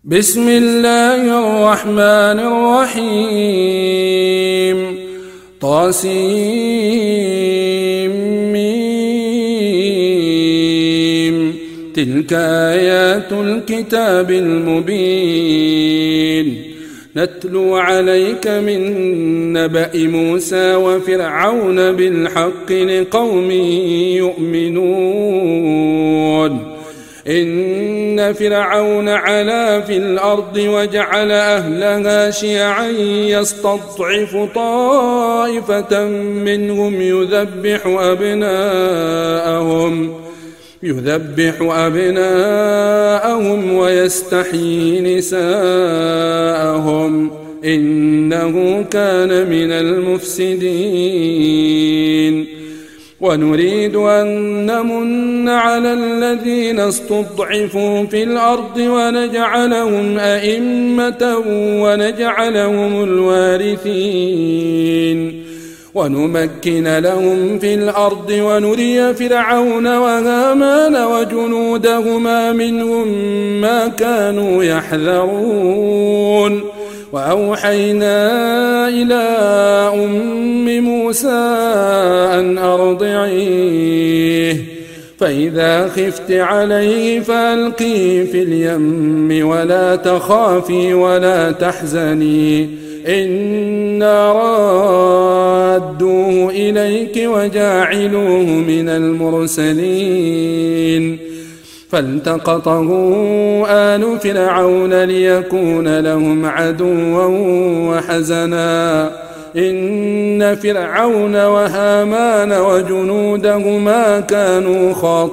بسم الله الرحمن الرحيم طاسيم تلك آيات الكتاب المبين نتلو عليك من نبأ موسى وفرعون بالحق لقوم يؤمنون إن فرعون علا في الأرض وجعل أهلها شيعا يستضعف طائفة منهم يذبح أبناءهم ويستحيي نساءهم إنه كان من المفسدين ونريد أن نمن على الذين استضعفوا في الأرض ونجعلهم أئمة ونجعلهم الوارثين ونمكن لهم في الأرض ونري فرعون وهامان وجنودهما منهم ما كانوا يحذرون وأوحينا إلى أم موسى أن أرضعيه فإذا خفت عليه فألقيه في اليم ولا تخافي ولا تحزني إنا رادوه إليك وجاعلوه من المرسلين فالتقطه آل فرعون ليكون لهم عدوا وحزنا إن فرعون وهامان وجنودهما كانوا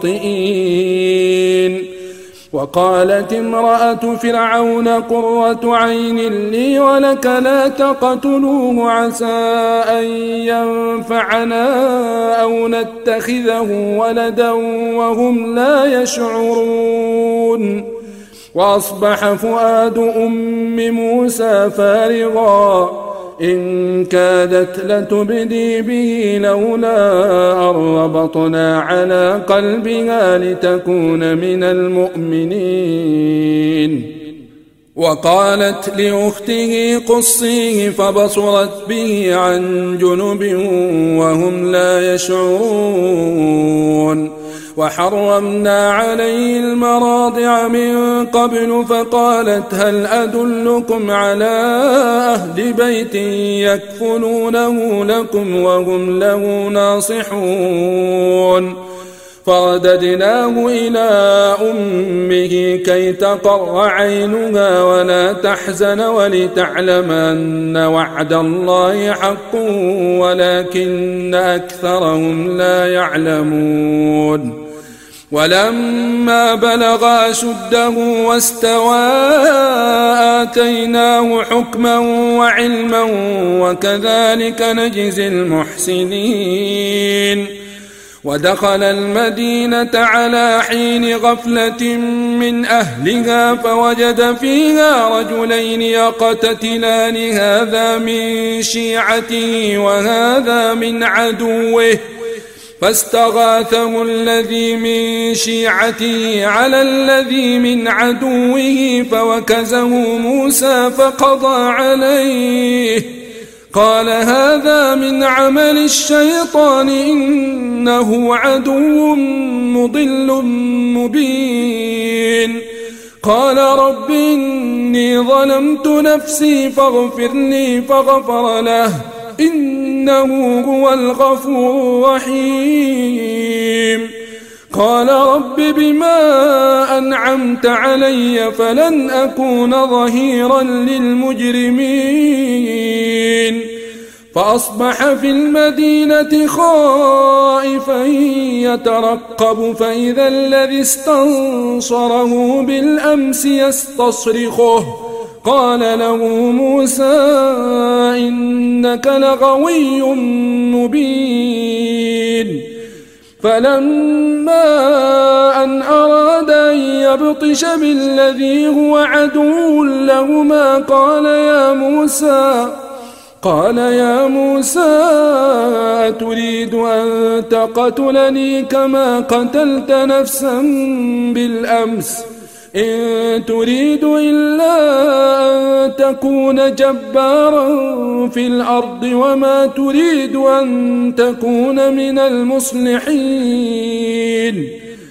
خاطئين وقالت امرأة فرعون قرة عين لي ولك لا تقتلوه عسى أن ينفعنا أو نتخذه ولدا وهم لا يشعرون وأصبح فؤاد أم موسى فارغا إن كادت لتبدي به لولا أن ربطنا على قلبها لتكون من المؤمنين وقالت لأخته قصيه فبصرت به عن جنب وهم لا يشعرون وحرمنا عليه المراضع من قبل فقالت هل أدلكم على أهل بيت يكفلونه لكم وهم له ناصحون فرددناه إلى أمه كي تقر عينها ولا تحزن ولتعلم أن وعد الله حق ولكن أكثرهم لا يعلمون ولما بلغ أشده واستوى آتيناه حكما وعلما وكذلك نجزي المحسنين ودخل المدينة على حين غفلة من أهلها فوجد فيها رجلين يقتتلان هذا من شيعته وهذا من عدوه فاستغاثه الذي من شيعته على الذي من عدوه فوكزه موسى فقضى عليه قال هذا من عمل الشيطان إنه عدو مضل مبين قال رب إني ظلمت نفسي فاغفر لي فغفر له إنه هو الغفور الرحيم قال رب بما أنعمت علي فلن أكون ظهيرا للمجرمين فأصبح في المدينة خائفا يترقب فإذا الذي استنصره بالأمس يستصرخه قال له موسى إنك لغوي مبين فلما أن أراد أن يبطش بالذي هو عدو لهما قال يا موسى أتريد أن تقتلني كما قتلت نفسا بالأمس إن تريد إلا أن تكون جبارا في الأرض وما تريد أن تكون من المصلحين.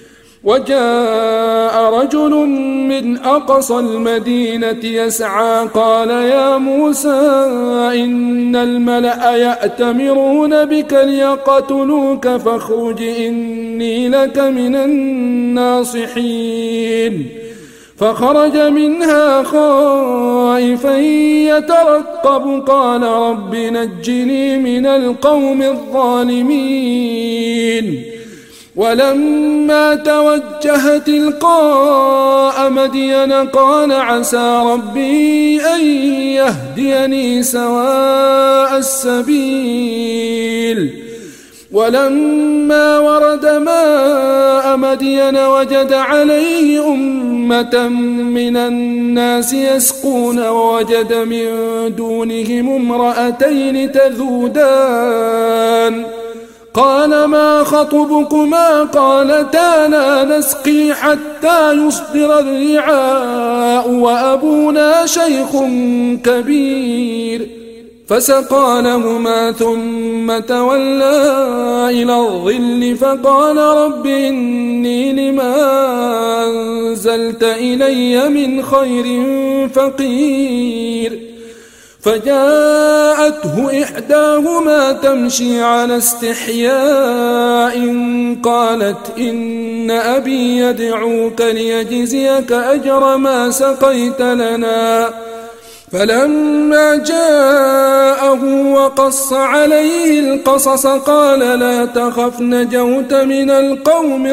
وجاء رجل من أقصى المدينة يسعى قال يا موسى إن الملأ يأتمرون بك ليقتلوك فاخرج إني لك من الناصحين. فخرج منها خائفا يترقب قال رب نجني من القوم الظالمين. ولما توجه تلقاء مدين قال عسى ربي أن يهديني سواء السبيل. ولما ورد ماء مدين وجد عليه أمة من الناس يسقون ووجد من دونهم امرأتين تذودان قال ما خطبكما قالتا لا نسقي حتى يصدر الرعاء وأبونا شيخ كبير. فسقى لهما ثم تولى إلى الظل فقال رب إني لما أنزلت إلي من خير فقير. فجاءته إحداهما تمشي على استحياء قالت إن أبي يدعوك ليجزيك أجر ما سقيت لنا. فلما جاءه وقص عليه القصص قال لا تخف نجوت من القوم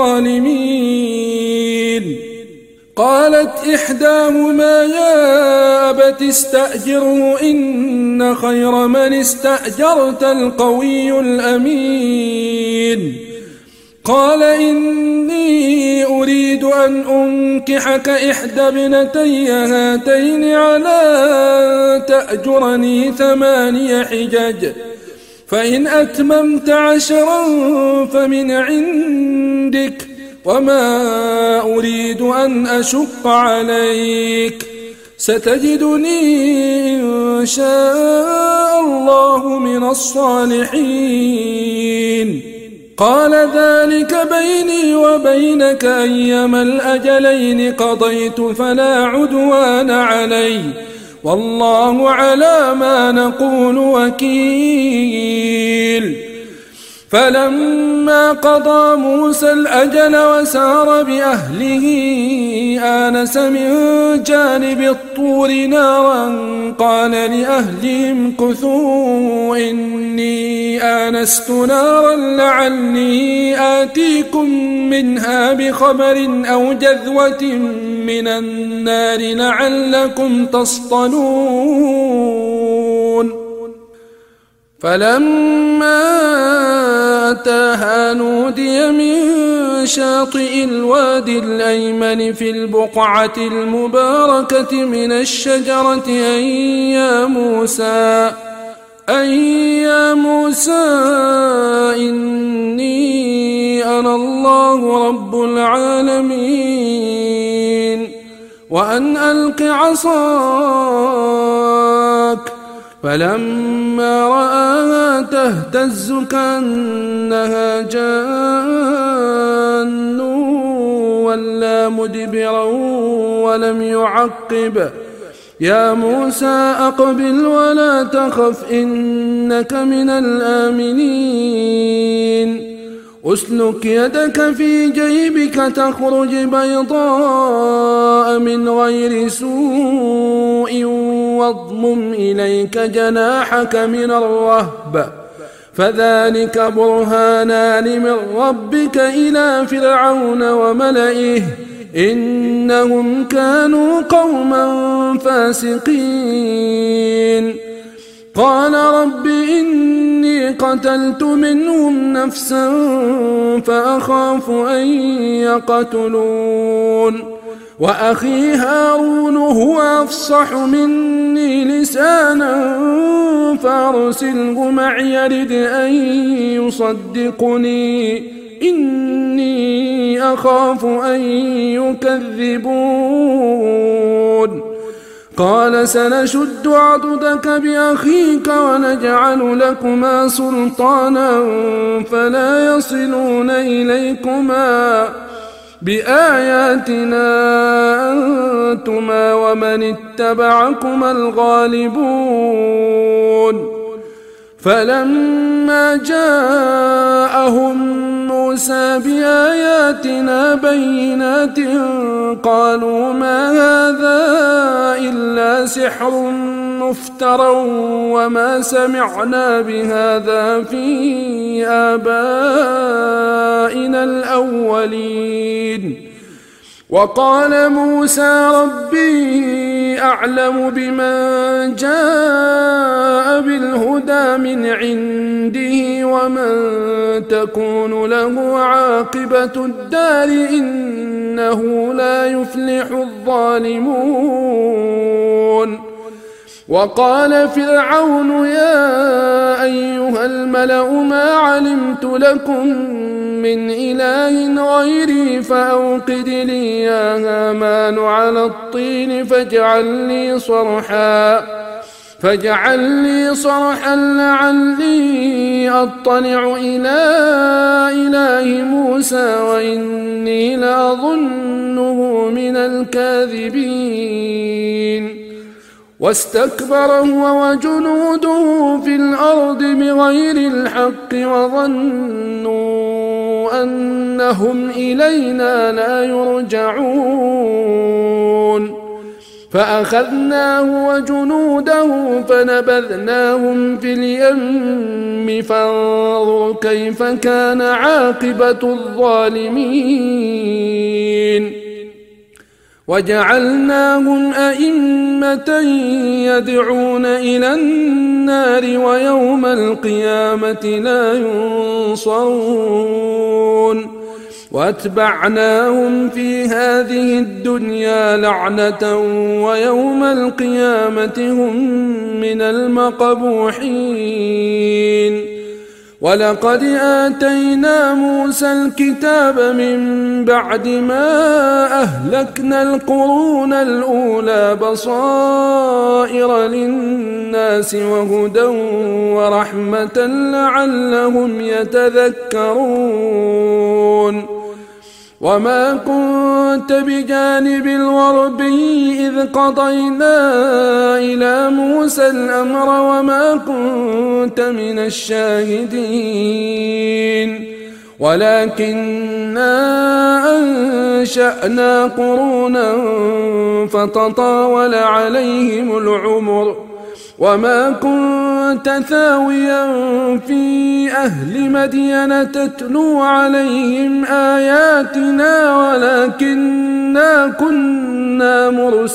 الظالمين. قالت إحداهما يا أبت استأجره إن خير من استأجرت القوي الأمين. قال إني أريد أن أنكحك إحدى ابنتي هاتين على تأجرني 8 حجج فإن أتممت 10 فمن عندك وما أريد أن أشق عليك ستجدني إن شاء الله من الصالحين. قال ذلك بيني وبينك أيما الأجلين قضيت فلا عدوان علي والله على ما نقول وكيل. فلما قضى موسى الأجل وسار بأهله آنس من جانب الطور نارا قال لأهلهم كثوا إني آنست نارا لعلي آتيكم منها بخبر أو جذوة من النار لعلكم تصطلون. فلما أتاها نودي من شاطئ الوادي الأيمن في البقعة المباركة من الشجرة أي يا موسى إني أنا الله رب العالمين وأن ألق عصاك. فلما رآها تهتز كأنها جان ولا مدبرا ولم يعقب. يا موسى أقبل ولا تخف إنك من الآمنين. أسلك يدك في جيبك تخرج بيضاء من غير سوء واضمم إليك جناحك من الرهب فذلك برهانان من ربك إلى فرعون وملئه إنهم كانوا قوما فاسقين. قال رب إني قتلت منهم نفسا فأخاف أن يقتلون وأخي هارون هو أفصح مني لسانا فأرسله معي يرد أن يصدقني إني أخاف أن يكذبون قال سنشد عضدك بأخيك ونجعل لكما سلطانا فلا يصلون إليكما بآياتنا أنتما ومن اتبعكما الغالبون فلما جاءهم موسى بآياتنا بينات قالوا ما هذا إلا سحر مفترى وما سمعنا بهذا في آبائنا الأولين وقال موسى ربي أعلم بمن جاء بالهدى من عنده ومن تكون له عاقبة الدار إنه لا يفلح الظالمون وقال فرعون يا أيها الملأ ما علمت لكم من إله غيري فأوقد لي يا هامان على الطين فاجعل لي صرحا لعلي أطلع إلى إله موسى وإني لأظنه من الكاذبين واستكبر هو وجنوده في الأرض بغير الحق وظنوا أنهم إلينا لا يرجعون فأخذناه وجنوده فنبذناهم في اليم فانظر كيف كان عاقبة الظالمين وجعلناهم أئمة يدعون إلى النار ويوم القيامة لا ينصرون واتبعناهم في هذه الدنيا لعنة ويوم القيامة هم من المقبوحين ولقد آتينا موسى الكتاب من بعد ما أهلكنا القرون الأولى بصائر للناس وهدى ورحمة لعلهم يتذكرون وما كنت بجانب الغربي إذ قضينا إلى موسى الأمر وما كنت من الشاهدين ولكننا أنشأنا قرونا فتطاول عليهم العمر وما كنت ثاويا في أهل مدين تتلو عليهم آياتنا ولكننا كنا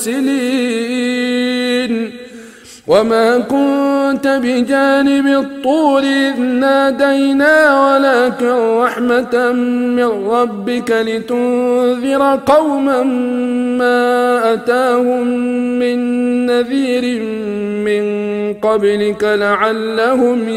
مرسلين وما كنت بجانب الطور إذ نادينا ولكن رحمة من ربك لتنذر قوما ما أتاهم من نذير من قبلك لعلهم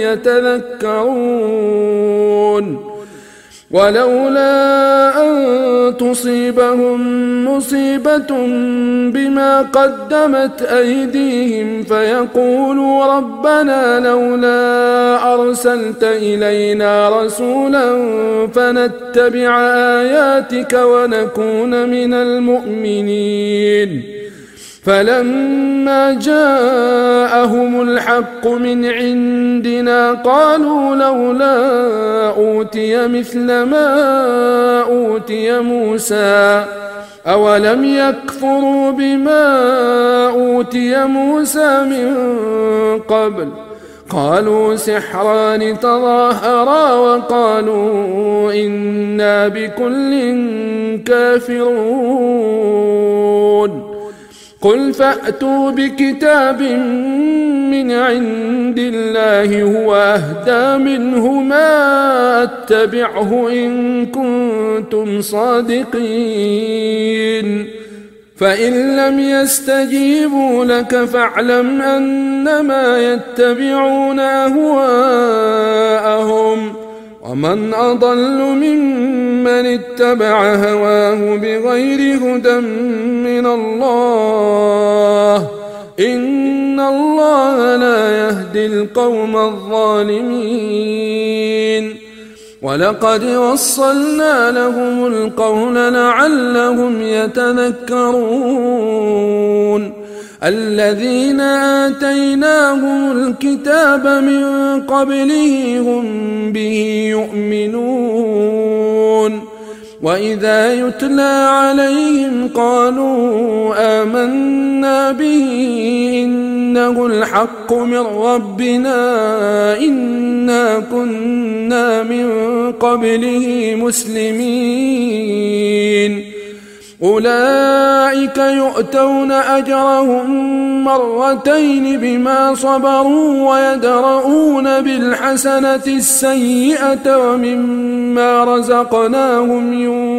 يتذكرون ولولا أن تصيبهم مصيبة بما قدمت أيديهم فيقولوا ربنا لولا أرسلت إلينا رسولا فنتبع آياتك ونكون من المؤمنين فلما جاءهم الحق من عندنا قالوا لولا أوتي مثل ما أوتي موسى أولم يكفروا بما أوتي موسى من قبل قالوا سحران تظاهرا وقالوا إنا بكل كافرون قل فأتوا بكتاب من عند الله هو أهدى منه ما أتبعه إن كنتم صادقين فإن لم يستجيبوا لك فاعلم أنما يتبعون أهواءهم ومن أضل ممن اتبع هواه بغير هدى من الله إن الله لا يهدي القوم الظالمين ولقد وصلنا لهم القول لعلهم يتذكرون الذين آتيناهم الكتاب من قبله هم به يؤمنون وإذا يتلى عليهم قالوا آمنا به إنه الحق من ربنا إنا كنا من قبله مسلمين أولئك يؤتون أجرهم مرتين بما صبروا ويدرؤون بالحسنة السيئة ومما رزقناهم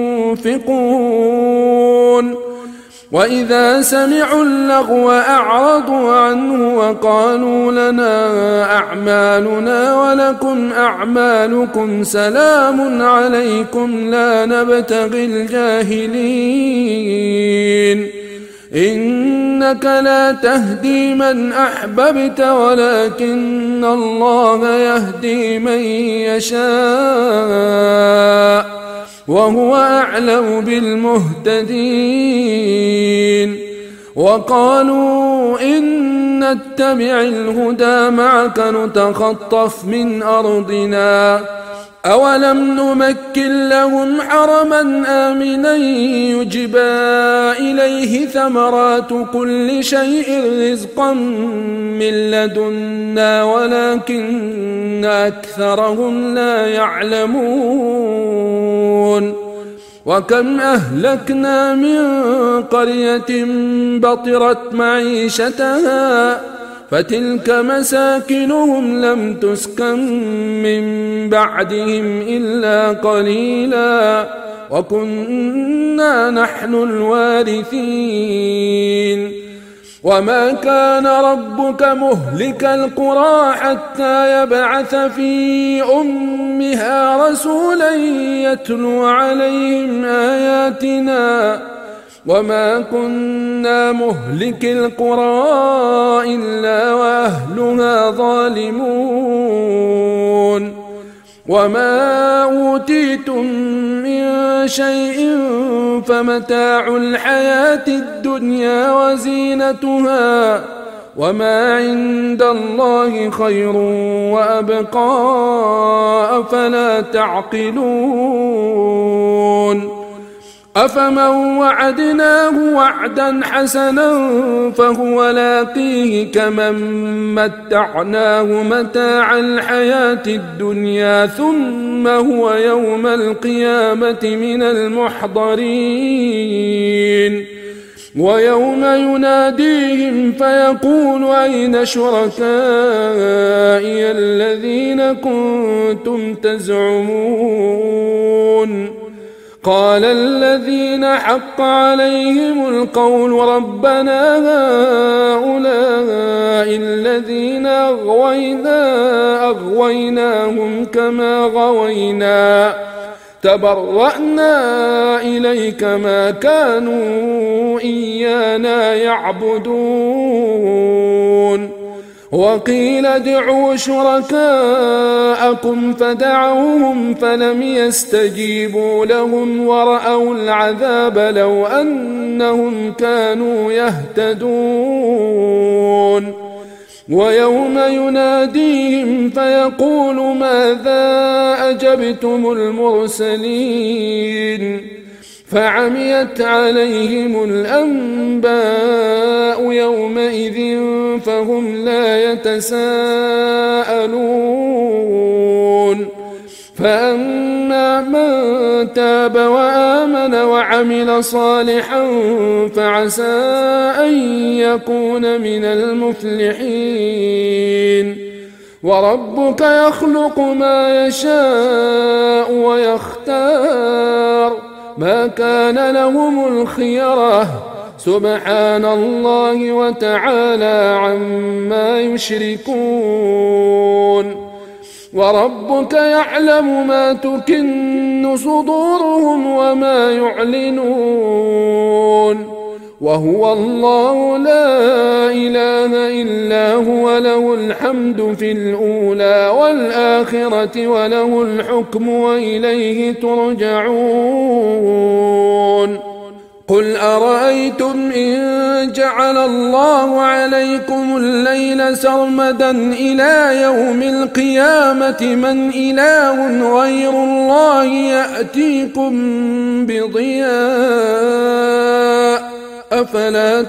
ينفقون وإذا سمعوا اللغو أعرضوا عنه وقالوا لنا أعمالنا ولكم أعمالكم سلام عليكم لا نبتغي الجاهلين إنك لا تهدي من أحببت ولكن الله يهدي من يشاء وهو أعلم بالمهتدين وقالوا إن نتبع الهدى معك نتخطف من أرضنا أولم نمكن لهم حرما آمنا يجبى إليه ثمرات كل شيء رزقا من لدنا ولكن أكثرهم لا يعلمون وكم أهلكنا من قرية بطرت معيشتها فتلك مساكنهم لم تسكن من بعدهم إلا قليلا وكنا نحن الوارثين وما كان ربك مهلك القرى حتى يبعث في أمها رسولا يتلو عليهم آياتنا وما كنا مهلك القرى إلا وأهلها ظالمون وما أوتيتم من شيء فمتاع الحياة الدنيا وزينتها وما عند الله خير وأبقى أفلا تعقلون أفمن وعدناه وعدا حسنا فهو لاقيه كمن متعناه متاع الحياة الدنيا ثم هو يوم القيامة من المحضرين ويوم يناديهم فيقول أين شركائي الذين كنتم تزعمون قال الذين حق عليهم القول ربنا هؤلاء الذين أغويناهم كما غوينا تبرأنا إليك ما كانوا إيانا يعبدون وقيل ادعوا شركاءكم فدعوهم فلم يستجيبوا لهم ورأوا العذاب لو أنهم كانوا يهتدون ويوم يناديهم فيقول ماذا أجبتم المرسلين فعميت عليهم الأنباء يومئذ فهم لا يتساءلون فأما من تاب وآمن وعمل صالحا فعسى أن يكون من المفلحين وربك يخلق ما يشاء ويختار ما كان لهم الخيرة سبحان الله وتعالى عما يشركون وربك يعلم ما تكن صدورهم وما يعلنون وهو الله لا إله إلا هو له الحمد في الأولى والآخرة وله الحكم وإليه ترجعون قل أرأيتم إن جعل الله عليكم الليل سرمدا إلى يوم القيامة من إله غير الله يأتيكم بضياء أفلا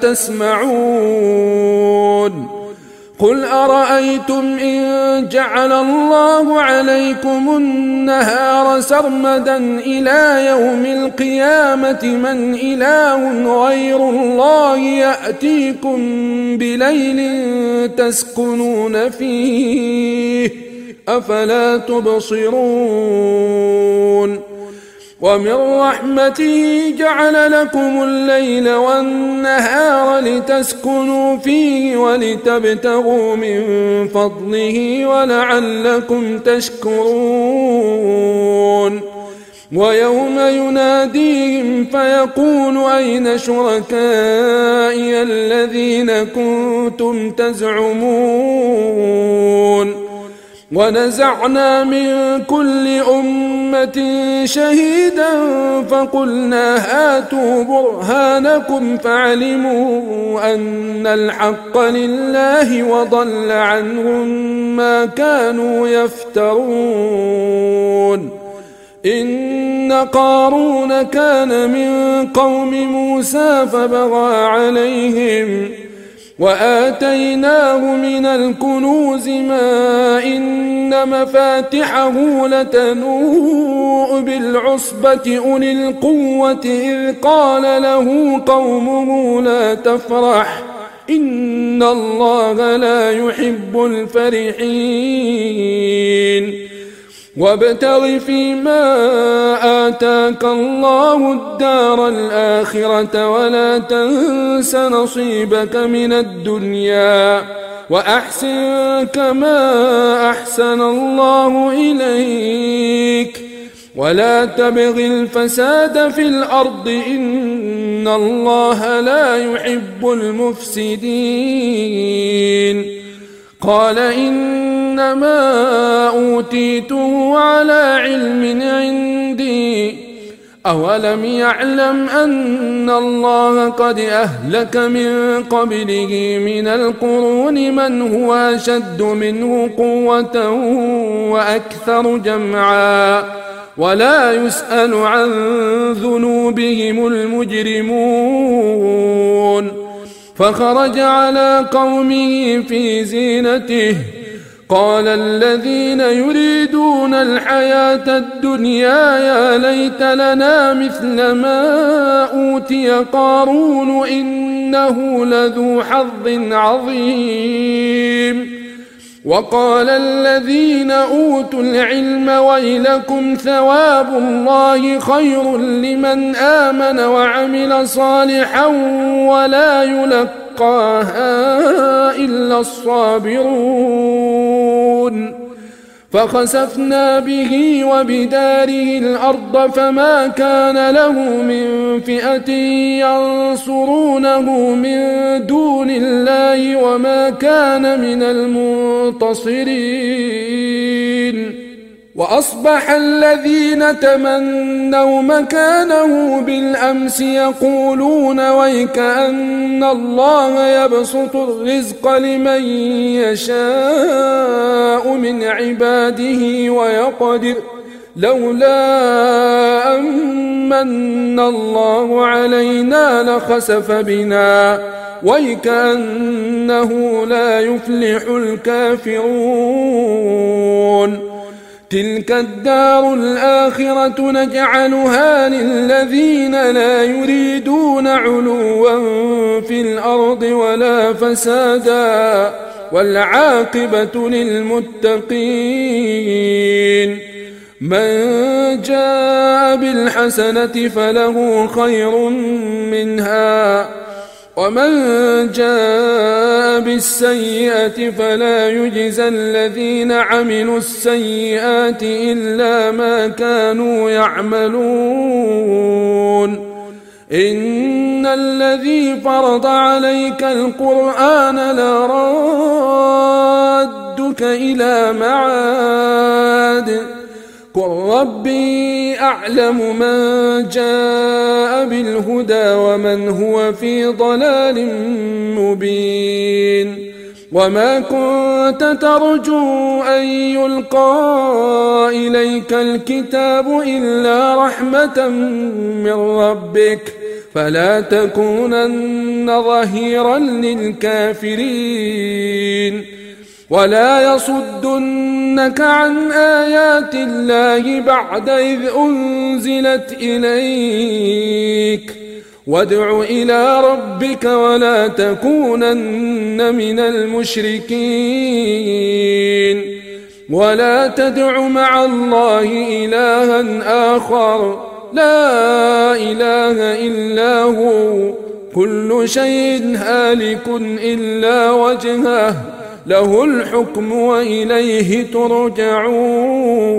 تسمعون قل أرأيتم إن جعل الله عليكم النهار سرمدا إلى يوم القيامة من إله غير الله يأتيكم بليل تسكنون فيه أفلا تبصرون ومن رحمته جعل لكم الليل والنهار لتسكنوا فيه ولتبتغوا من فضله ولعلكم تشكرون ويوم يناديهم فيقول أين شركائي الذين كنتم تزعمون ونزعنا من كل أمة شهيدا فقلنا هاتوا برهانكم فعلموا أن الحق لله وضل عنهم ما كانوا يفترون إن قارون كان من قوم موسى فبغى عليهم وآتيناه من الكنوز ما إن مفاتحه لتنوء بالعصبة أولي القوة إذ قال له قومه لا تفرح إن الله لا يحب الفرحين وابتغ فيما آتاك الله الدار الآخرة ولا تنس نصيبك من الدنيا وأحسن كما أحسن الله إليك ولا تبغ الفساد في الأرض إن الله لا يحب المفسدين قال إنما أوتيته على علم عندي أولم يعلم أن الله قد أهلك من قبله من القرون من هو أشد منه قوة وأكثر جمعا ولا يسأل عن ذنوبهم المجرمون فخرج على قومه في زينته قال الذين يريدون الحياة الدنيا يا ليت لنا مثل ما أوتي قارون إنه لذو حظ عظيم وقال الذين أوتوا العلم ويلكم ثواب الله خير لمن آمن وعمل صالحا ولا يلقاها إلا الصابرون فخسفنا به وبداره الأرض فما كان له من فئة ينصرونه من دون الله وما كان من المنتصرين وأصبح الذين تمنوا مكانه بالأمس يقولون ويك أن الله يبسط الرزق لمن يشاء من عباده ويقدر لولا أمن الله علينا لخسف بنا ويك أنه لا يفلح الكافرون تلك الدار الآخرة نجعلها للذين لا يريدون علوا في الأرض ولا فسادا والعاقبة للمتقين من جاء بالحسنة فله خير منها ومن جاء بالسيئة فلا يجزى الذين عملوا السيئات إلا ما كانوا يعملون إن الذي فرض عليك القرآن لرادك إلى معاد قل ربي أعلم من جاء بالهدى ومن هو في ضلال مبين وما كنت ترجو أن يلقى إليك الكتاب إلا رحمة من ربك فلا تكونن ظهيرا للكافرين ولا يصدنك عن آيات الله بعد إذ أنزلت إليك وادع إلى ربك ولا تكونن من المشركين ولا تدع مع الله إلها آخر لا إله إلا هو كل شيء هالك إلا وجهه له الحكم وإليه ترجعون